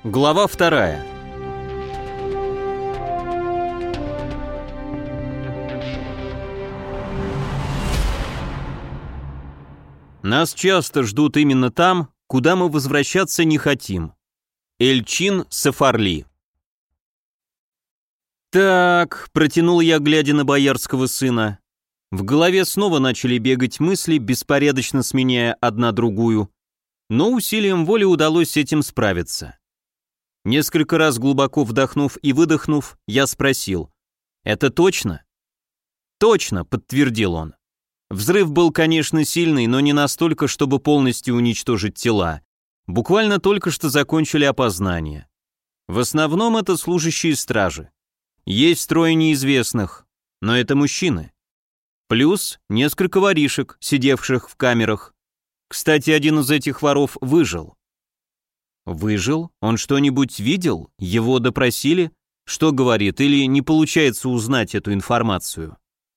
Глава 2. Нас часто ждут именно там, куда мы возвращаться не хотим. Эльчин Сафарли. «Так», — протянул я, глядя на боярского сына. В голове снова начали бегать мысли, беспорядочно сменяя одна другую, но усилием воли удалось с этим справиться. Несколько раз глубоко вдохнув и выдохнув, я спросил: «Это точно?» «Точно», — подтвердил он. Взрыв был, конечно, сильный, но не настолько, чтобы полностью уничтожить тела. Буквально только что закончили опознание. В основном это служащие стражи. Есть трое неизвестных, но это мужчины. Плюс несколько воришек, сидевших в камерах. Кстати, один из этих воров выжил. Выжил? Он что-нибудь видел? Его допросили? Что говорит, или не получается узнать эту информацию?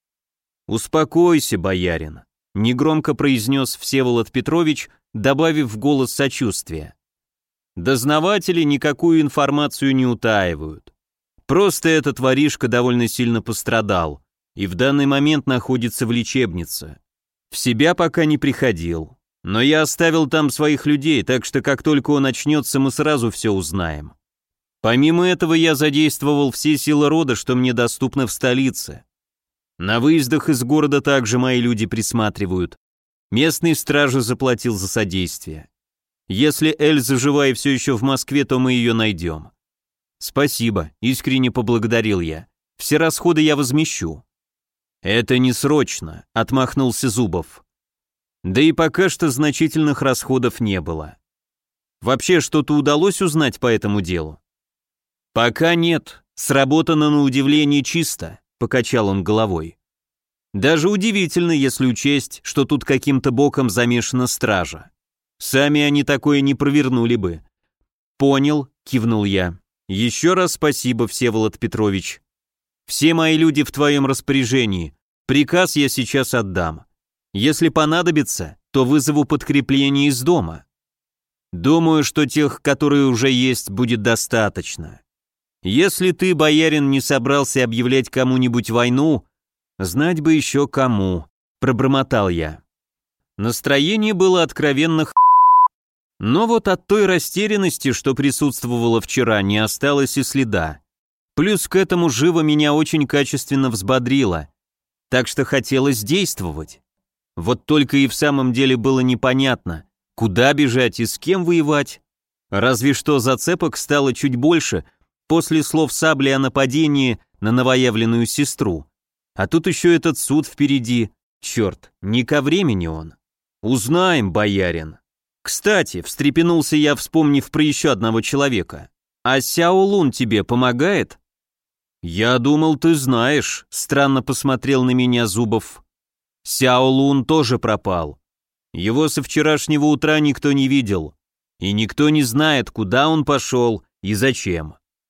«Успокойся, боярин», — негромко произнес Всеволод Петрович, добавив в голос сочувствия. «Дознаватели никакую информацию не утаивают. Просто этот воришка довольно сильно пострадал и в данный момент находится в лечебнице. В себя пока не приходил, но я оставил там своих людей, так что как только он очнется, мы сразу все узнаем. Помимо этого я задействовал все силы рода, что мне доступно в столице. На выездах из города также мои люди присматривают. Местный страже заплатил за содействие. Если Эльза жива и все еще в Москве, то мы ее найдем». «Спасибо», — искренне поблагодарил я. «Все расходы я возмещу». «Это не срочно», — отмахнулся Зубов. «Да и пока что значительных расходов не было. Вообще что-то удалось узнать по этому делу?» «Пока нет. Сработано на удивление чисто», — покачал он головой. «Даже удивительно, если учесть, что тут каким-то боком замешана стража. Сами они такое не провернули бы». «Понял», — кивнул я. «Еще раз спасибо, Всеволод Петрович. Все мои люди в твоем распоряжении. Приказ я сейчас отдам. Если понадобится, то вызову подкрепление из дома. Думаю, что тех, которые уже есть, будет достаточно. Если ты, боярин, не собрался объявлять кому-нибудь войну, знать бы еще кому», — пробормотал я. Настроение было откровенно но вот от той растерянности, что присутствовала вчера, не осталось и следа. Плюс к этому живо меня очень качественно взбодрило, так что хотелось действовать. Вот только и в самом деле было непонятно, куда бежать и с кем воевать. Разве что зацепок стало чуть больше после слов Сабли о нападении на новоявленную сестру. А тут еще этот суд впереди. Черт, не ко времени он. «Узнаем, боярин». «Кстати», — встрепенулся я, вспомнив про еще одного человека. «А Сяо Лун тебе помогает?» «Я думал, ты знаешь», — странно посмотрел на меня Зубов. «Сяо Лун тоже пропал. Его со вчерашнего утра никто не видел, и никто не знает, куда он пошел и зачем».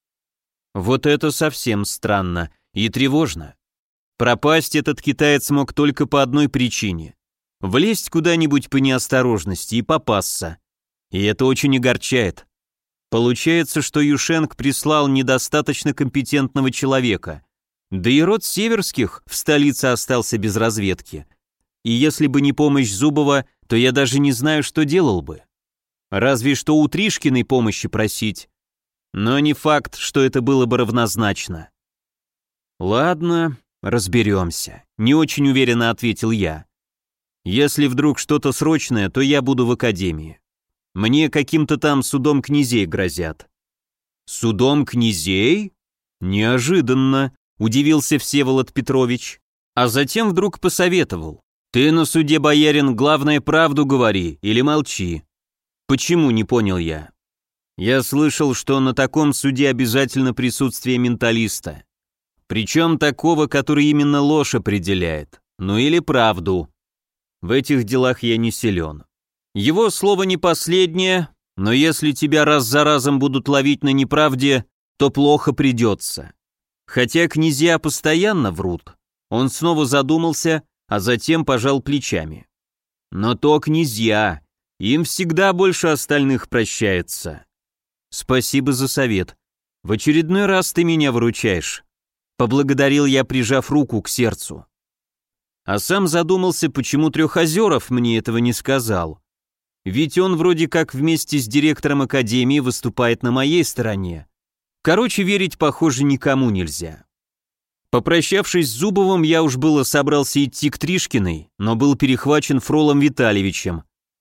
Вот это совсем странно и тревожно. Пропасть этот китаец мог только по одной причине: влезть куда-нибудь по неосторожности и попасться. И это очень огорчает. Получается, что Юшенк прислал недостаточно компетентного человека. Да и род Северских в столице остался без разведки. И если бы не помощь Зубова, то я даже не знаю, что делал бы. Разве что у Тришкиной помощи просить. Но не факт, что это было бы равнозначно. «Ладно, разберемся», — не очень уверенно ответил я. «Если вдруг что-то срочное, то я буду в академии. Мне каким-то там судом князей грозят». «Судом князей?» «Неожиданно», — удивился Всеволод Петрович, а затем вдруг посоветовал: «Ты на суде, боярин, главное, правду говори или молчи». «Почему?» — не понял я. «Я слышал, что на таком суде обязательно присутствие менталиста. Причем такого, который именно ложь определяет, ну или правду. В этих делах я не силен. Его слово не последнее, но если тебя раз за разом будут ловить на неправде, то плохо придется. Хотя князья постоянно врут». Он снова задумался, а затем пожал плечами. «Но то князья, им всегда больше остальных прощается. Спасибо за совет. В очередной раз ты меня выручаешь. Поблагодарил я, прижав руку к сердцу. А сам задумался, почему Трехозеров мне этого не сказал. Ведь он вроде как вместе с директором академии выступает на моей стороне. Короче, верить, похоже, никому нельзя. Попрощавшись с Зубовым, я уж было собрался идти к Тришкиной, но был перехвачен Фролом Витальевичем.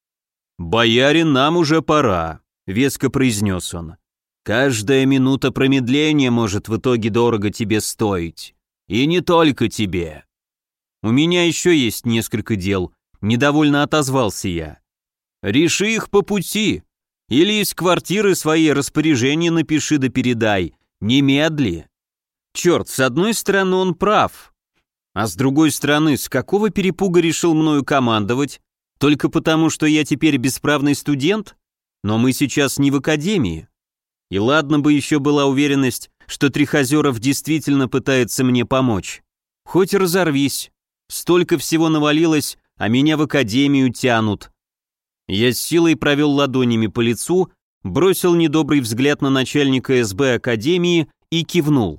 «Боярин, нам уже пора», — веско произнес он. «Каждая минута промедления может в итоге дорого тебе стоить. И не только тебе». «У меня еще есть несколько дел», — недовольно отозвался я. «Реши их по пути. Или из квартиры свои распоряжения напиши да передай. Немедли». Черт, с одной стороны он прав. А с другой стороны, с какого перепуга решил мною командовать? Только потому, что я теперь бесправный студент? Но мы сейчас не в академии. И ладно бы еще была уверенность, что Трехозеров действительно пытается мне помочь. Хоть разорвись. Столько всего навалилось, а меня в академию тянут. Я с силой провел ладонями по лицу, бросил недобрый взгляд на начальника СБ академии и кивнул.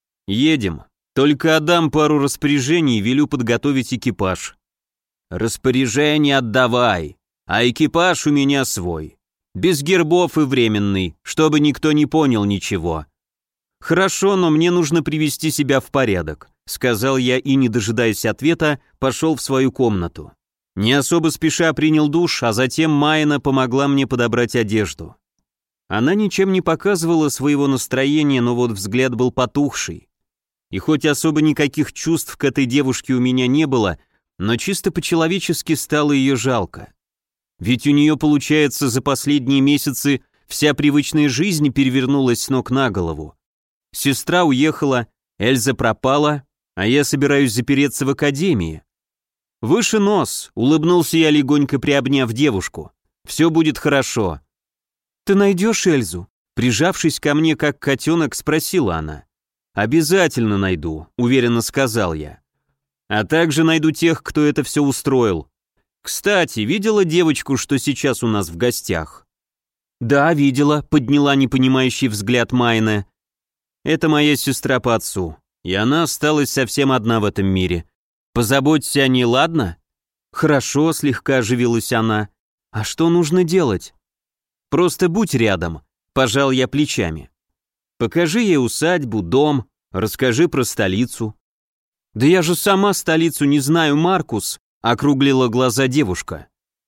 «Едем. Только отдам пару распоряжений и велю подготовить экипаж». «Распоряжение отдавай, а экипаж у меня свой. Без гербов и временный, чтобы никто не понял ничего». «Хорошо, но мне нужно привести себя в порядок», — сказал я и, не дожидаясь ответа, пошел в свою комнату. Не особо спеша принял душ, а затем Майна помогла мне подобрать одежду. Она ничем не показывала своего настроения, но вот взгляд был потухший. И хоть особо никаких чувств к этой девушке у меня не было, но чисто по-человечески стало ее жалко. Ведь у нее, получается, за последние месяцы вся привычная жизнь перевернулась с ног на голову. Сестра уехала, Эльза пропала, а я собираюсь запереться в академии. «Выше нос», — улыбнулся я, легонько приобняв девушку. «Все будет хорошо». «Ты найдешь Эльзу?» Прижавшись ко мне, как котенок, спросила она. «Обязательно найду», — уверенно сказал я. «А также найду тех, кто это все устроил. Кстати, видела девочку, что сейчас у нас в гостях?» «Да, видела», — подняла непонимающий взгляд Майна. «Это моя сестра по отцу, и она осталась совсем одна в этом мире. Позаботься о ней, ладно?» «Хорошо», — слегка оживилась она. «А что нужно делать?» «Просто будь рядом», — пожал я плечами. «Покажи ей усадьбу, дом, расскажи про столицу». «Да я же сама столицу не знаю, Маркус», — округлила глаза девушка.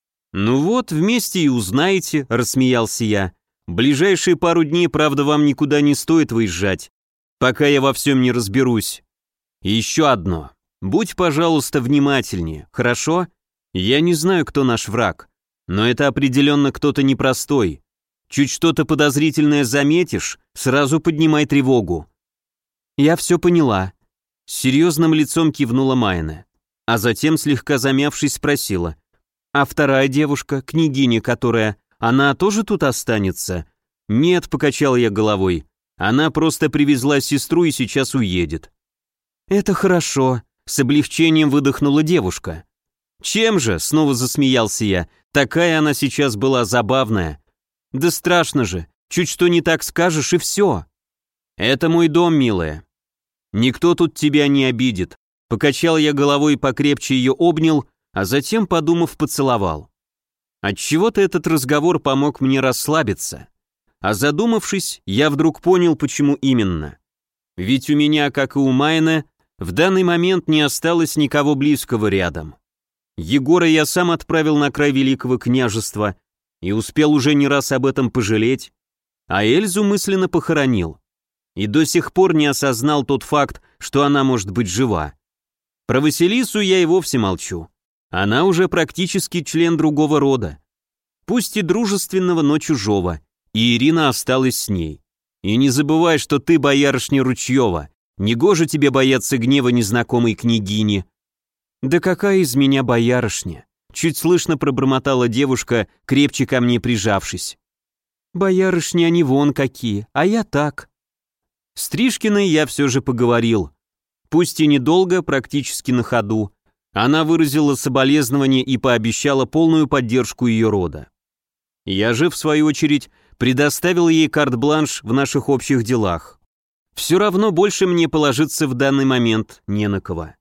«Ну вот, вместе и узнаете», — рассмеялся я. «Ближайшие пару дней, правда, вам никуда не стоит выезжать, пока я во всем не разберусь. И еще одно. Будь, пожалуйста, внимательнее, хорошо? Я не знаю, кто наш враг, но это определенно кто-то непростой. Чуть что-то подозрительное заметишь, сразу поднимай тревогу». «Я все поняла», — с серьезным лицом кивнула Майна, а затем, слегка замявшись, спросила: «А вторая девушка, княгиня которая, она тоже тут останется?» «Нет», — покачал я головой, — «она просто привезла сестру и сейчас уедет». «Это хорошо», — с облегчением выдохнула девушка. «Чем же?» — снова засмеялся я. «Такая она сейчас была забавная». «Да страшно же, чуть что не так скажешь и все». «Это мой дом, милая. Никто тут тебя не обидит». Покачал я головой и покрепче ее обнял, а затем, подумав, поцеловал. Отчего-то этот разговор помог мне расслабиться. А задумавшись, я вдруг понял, почему именно. Ведь у меня, как и у Майна, в данный момент не осталось никого близкого рядом. Егора я сам отправил на край Великого княжества и успел уже не раз об этом пожалеть, а Эльзу мысленно похоронил. И до сих пор не осознал тот факт, что она может быть жива. Про Василису я и вовсе молчу. Она уже практически член другого рода. Пусть и дружественного, но чужого. И Ирина осталась с ней. И не забывай, что ты боярышня Ручьева. Негоже тебе бояться гнева незнакомой княгини. Да какая из меня боярышня? Чуть слышно пробормотала девушка, крепче ко мне прижавшись. Боярышни они вон какие, а я так. С Тришкиной я все же поговорил. Пусть и недолго, практически на ходу. Она выразила соболезнование и пообещала полную поддержку ее рода. Я же, в свою очередь, предоставил ей карт-бланш в наших общих делах. Все равно больше мне положиться в данный момент не на кого.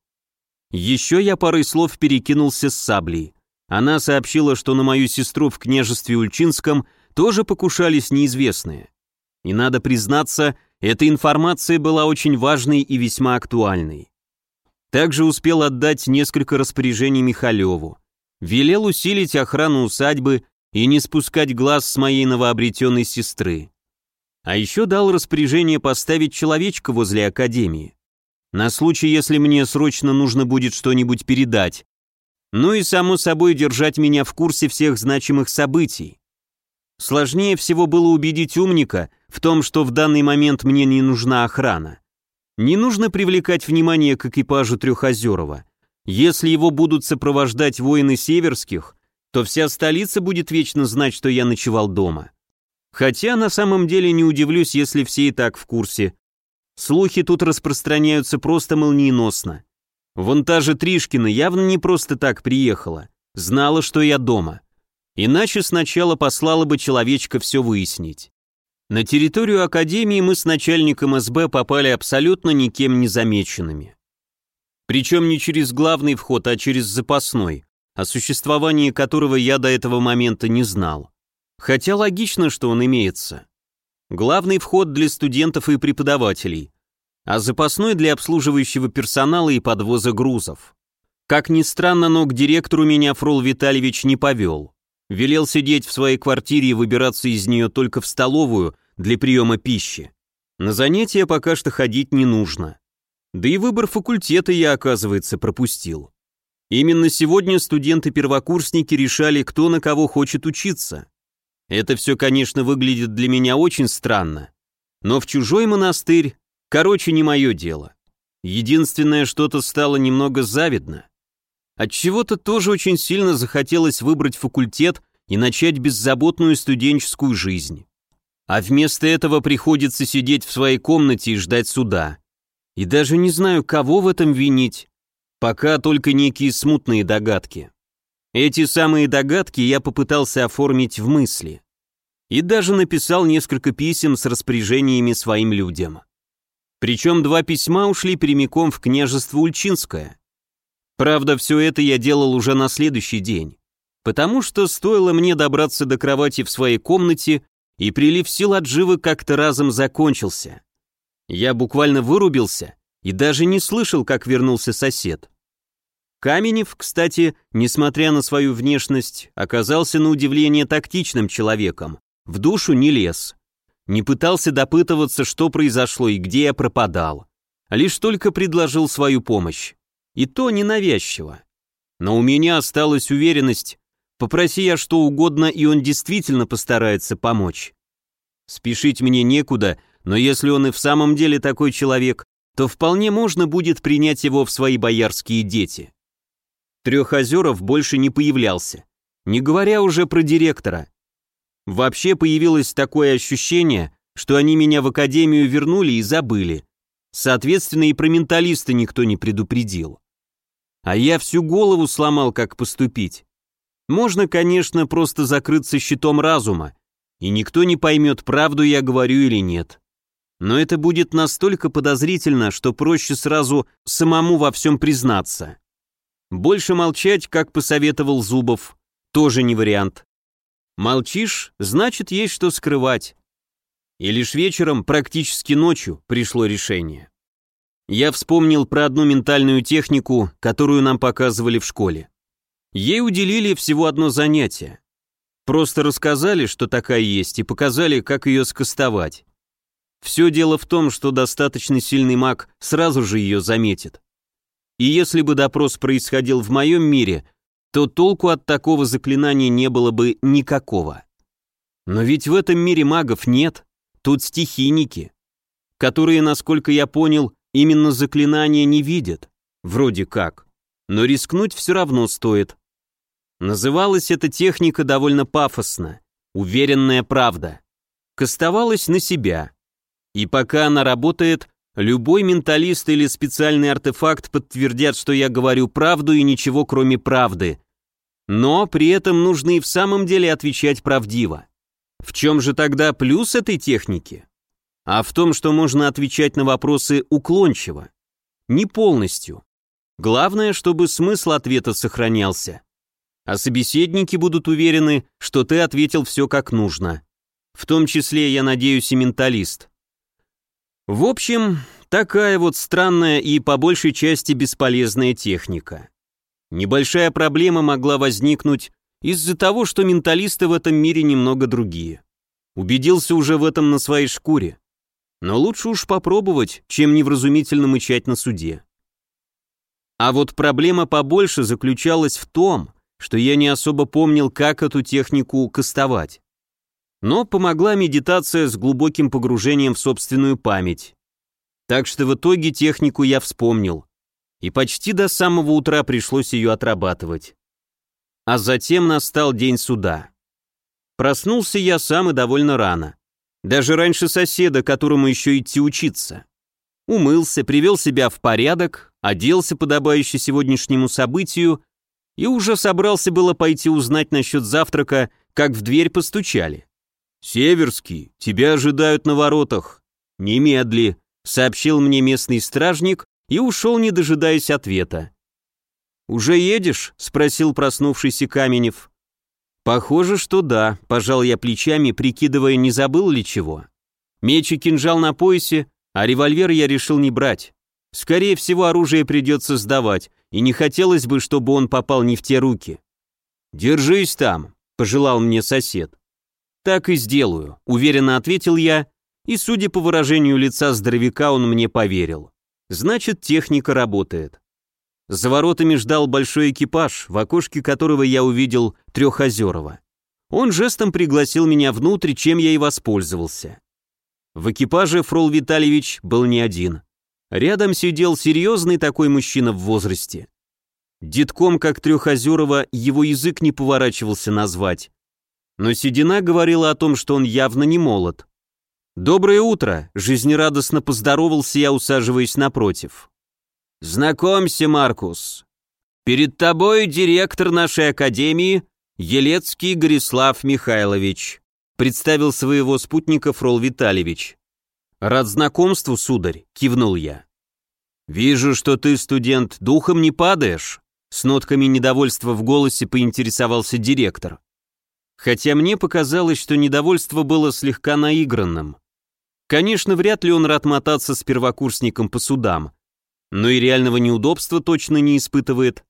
Еще я парой слов перекинулся с Саблей. Она сообщила, что на мою сестру в княжестве Ульчинском тоже покушались неизвестные. И надо признаться, эта информация была очень важной и весьма актуальной. Также успел отдать несколько распоряжений Михалеву. Велел усилить охрану усадьбы и не спускать глаз с моей новообретенной сестры. А еще дал распоряжение поставить человечка возле академии. На случай, если мне срочно нужно будет что-нибудь передать. Ну и, само собой, держать меня в курсе всех значимых событий. Сложнее всего было убедить умника в том, что в данный момент мне не нужна охрана. Не нужно привлекать внимание к экипажу Трехозерова. Если его будут сопровождать воины Северских, то вся столица будет вечно знать, что я ночевал дома. Хотя на самом деле не удивлюсь, если все и так в курсе. Слухи тут распространяются просто молниеносно. Вон та же Тришкина явно не просто так приехала, знала, что я дома. Иначе сначала послала бы человечка все выяснить. На территорию академии мы с начальником СБ попали абсолютно никем не замеченными. Причем не через главный вход, а через запасной, о существовании которого я до этого момента не знал. Хотя логично, что он имеется. Главный вход для студентов и преподавателей, а запасной для обслуживающего персонала и подвоза грузов. Как ни странно, но к директору меня Фрол Витальевич не повел. Велел сидеть в своей квартире и выбираться из нее только в столовую для приема пищи. На занятия пока что ходить не нужно. Да и выбор факультета я, оказывается, пропустил. Именно сегодня студенты-первокурсники решали, кто на кого хочет учиться. Это все, конечно, выглядит для меня очень странно. Но в чужой монастырь, короче, не мое дело. Единственное, что-то стало немного завидно. Отчего-то тоже очень сильно захотелось выбрать факультет и начать беззаботную студенческую жизнь. А вместо этого приходится сидеть в своей комнате и ждать суда. И даже не знаю, кого в этом винить. Пока только некие смутные догадки. Эти самые догадки я попытался оформить в мысли. И даже написал несколько писем с распоряжениями своим людям. Причем 2 письма ушли прямиком в княжество Ульчинское. Правда, все это я делал уже на следующий день, потому что стоило мне добраться до кровати в своей комнате, и прилив сил от живы как-то разом закончился. Я буквально вырубился и даже не слышал, как вернулся сосед. Каменев, кстати, несмотря на свою внешность, оказался на удивление тактичным человеком, в душу не лез. Не пытался допытываться, что произошло и где я пропадал. Лишь только предложил свою помощь. И то ненавязчиво. Но у меня осталась уверенность, попроси я что угодно, и он действительно постарается помочь. Спешить мне некуда, но если он и в самом деле такой человек, то вполне можно будет принять его в свои боярские дети. Трехозеров больше не появлялся, не говоря уже про директора. Вообще появилось такое ощущение, что они меня в академию вернули и забыли. Соответственно, и про менталиста никто не предупредил. А я всю голову сломал, как поступить. Можно, конечно, просто закрыться щитом разума, и никто не поймет, правду я говорю или нет. Но это будет настолько подозрительно, что проще сразу самому во всем признаться. Больше молчать, как посоветовал Зубов, тоже не вариант. Молчишь, значит, есть что скрывать. И лишь вечером, практически ночью, пришло решение. Я вспомнил про одну ментальную технику, которую нам показывали в школе. Ей уделили всего одно занятие. Просто рассказали, что такая есть, и показали, как ее скастовать. Все дело в том, что достаточно сильный маг сразу же ее заметит. И если бы допрос происходил в моем мире, то толку от такого заклинания не было бы никакого. Но ведь в этом мире магов нет, тут стихийники, которые, насколько я понял, именно заклинания не видят, вроде как, но рискнуть все равно стоит. Называлась эта техника довольно пафосно, уверенная правда. Кастовалась на себя. И пока она работает, любой менталист или специальный артефакт подтвердят, что я говорю правду и ничего кроме правды. Но при этом нужно и в самом деле отвечать правдиво. В чем же тогда плюс этой техники? А в том, что можно отвечать на вопросы уклончиво. Не полностью. Главное, чтобы смысл ответа сохранялся. А собеседники будут уверены, что ты ответил все как нужно. В том числе, я надеюсь, и менталист. В общем, такая вот странная и по большей части бесполезная техника. Небольшая проблема могла возникнуть из-за того, что менталисты в этом мире немного другие. Убедился уже в этом на своей шкуре. Но лучше уж попробовать, чем невразумительно мычать на суде. А вот проблема побольше заключалась в том, что я не особо помнил, как эту технику кастовать. Но помогла медитация с глубоким погружением в собственную память. Так что в итоге технику я вспомнил. И почти до самого утра пришлось ее отрабатывать. А затем настал день суда. Проснулся я сам и довольно рано. Даже раньше соседа, которому еще идти учиться. Умылся, привел себя в порядок, оделся подобающе сегодняшнему событию и уже собрался было пойти узнать насчет завтрака, как в дверь постучали. «Северский, тебя ожидают на воротах. Немедли», — сообщил мне местный стражник и ушел, не дожидаясь ответа. «Уже едешь?» — спросил проснувшийся Каменев. «Похоже, что да», — пожал я плечами, прикидывая, не забыл ли чего. Меч и кинжал на поясе, а револьвер я решил не брать. Скорее всего, оружие придется сдавать, и не хотелось бы, чтобы он попал не в те руки. «Держись там», — пожелал мне сосед. «Так и сделаю», — уверенно ответил я, и, судя по выражению лица здоровяка, он мне поверил. Значит, техника работает. За воротами ждал большой экипаж, в окошке которого я увидел Трехозерова. Он жестом пригласил меня внутрь, чем я и воспользовался. В экипаже Фрол Витальевич был не один. Рядом сидел серьезный такой мужчина в возрасте. Детком, как Трехозерова, его язык не поворачивался назвать. Но седина говорила о том, что он явно не молод. «Доброе утро!» — жизнерадостно поздоровался я, усаживаясь напротив. «Знакомься, Маркус. Перед тобой директор нашей академии Елецкий Горислав Михайлович», представил своего спутника Фрол Витальевич. «Рад знакомству, сударь», — кивнул я. «Вижу, что ты, студент, духом не падаешь», — с нотками недовольства в голосе поинтересовался директор. Хотя мне показалось, что недовольство было слегка наигранным. Конечно, вряд ли он рад мотаться с первокурсником по судам, но и реального неудобства точно не испытывает.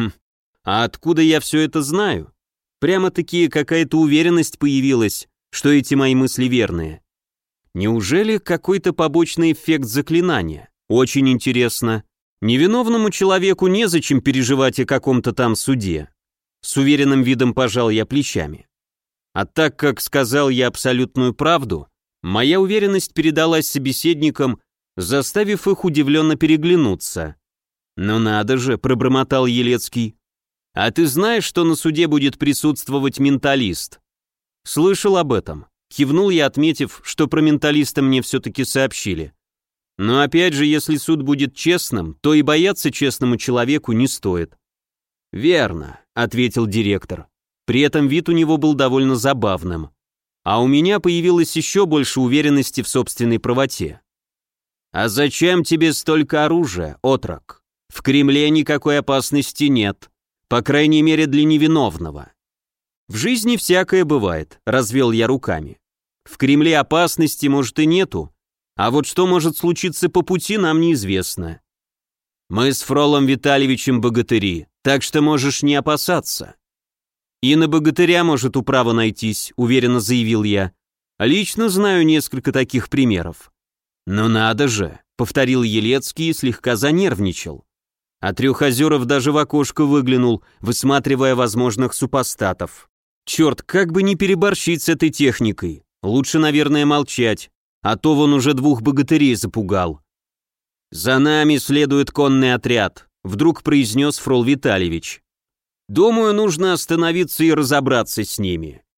А откуда я все это знаю? Прямо-таки какая-то уверенность появилась, что эти мои мысли верные. Неужели какой-то побочный эффект заклинания? Очень интересно. Невиновному человеку незачем переживать о каком-то там суде. С уверенным видом пожал я плечами. А так как сказал я абсолютную правду, моя уверенность передалась собеседникам, заставив их удивленно переглянуться. «Ну надо же», — пробормотал Елецкий. «А ты знаешь, что на суде будет присутствовать менталист?» «Слышал об этом», — кивнул я, отметив, что про менталиста мне все-таки сообщили. «Но опять же, если суд будет честным, то и бояться честному человеку не стоит». «Верно», — ответил директор. При этом вид у него был довольно забавным. А у меня появилось еще больше уверенности в собственной правоте. «А зачем тебе столько оружия, отрок? В Кремле никакой опасности нет, по крайней мере для невиновного». «В жизни всякое бывает», — развел я руками. «В Кремле опасности, может, и нету, а вот что может случиться по пути, нам неизвестно. Мы с Фролом Витальевичем богатыри, так что можешь не опасаться». «И на богатыря может управа найтись», — уверенно заявил я. «Лично знаю несколько таких примеров». «Ну надо же», — повторил Елецкий и слегка занервничал. А Трехозеров даже в окошко выглянул, высматривая возможных супостатов. «Черт, как бы не переборщить с этой техникой. Лучше, наверное, молчать, а то вон уже 2 богатырей запугал». «За нами следует конный отряд», — вдруг произнес Фрол Витальевич. «Думаю, нужно остановиться и разобраться с ними.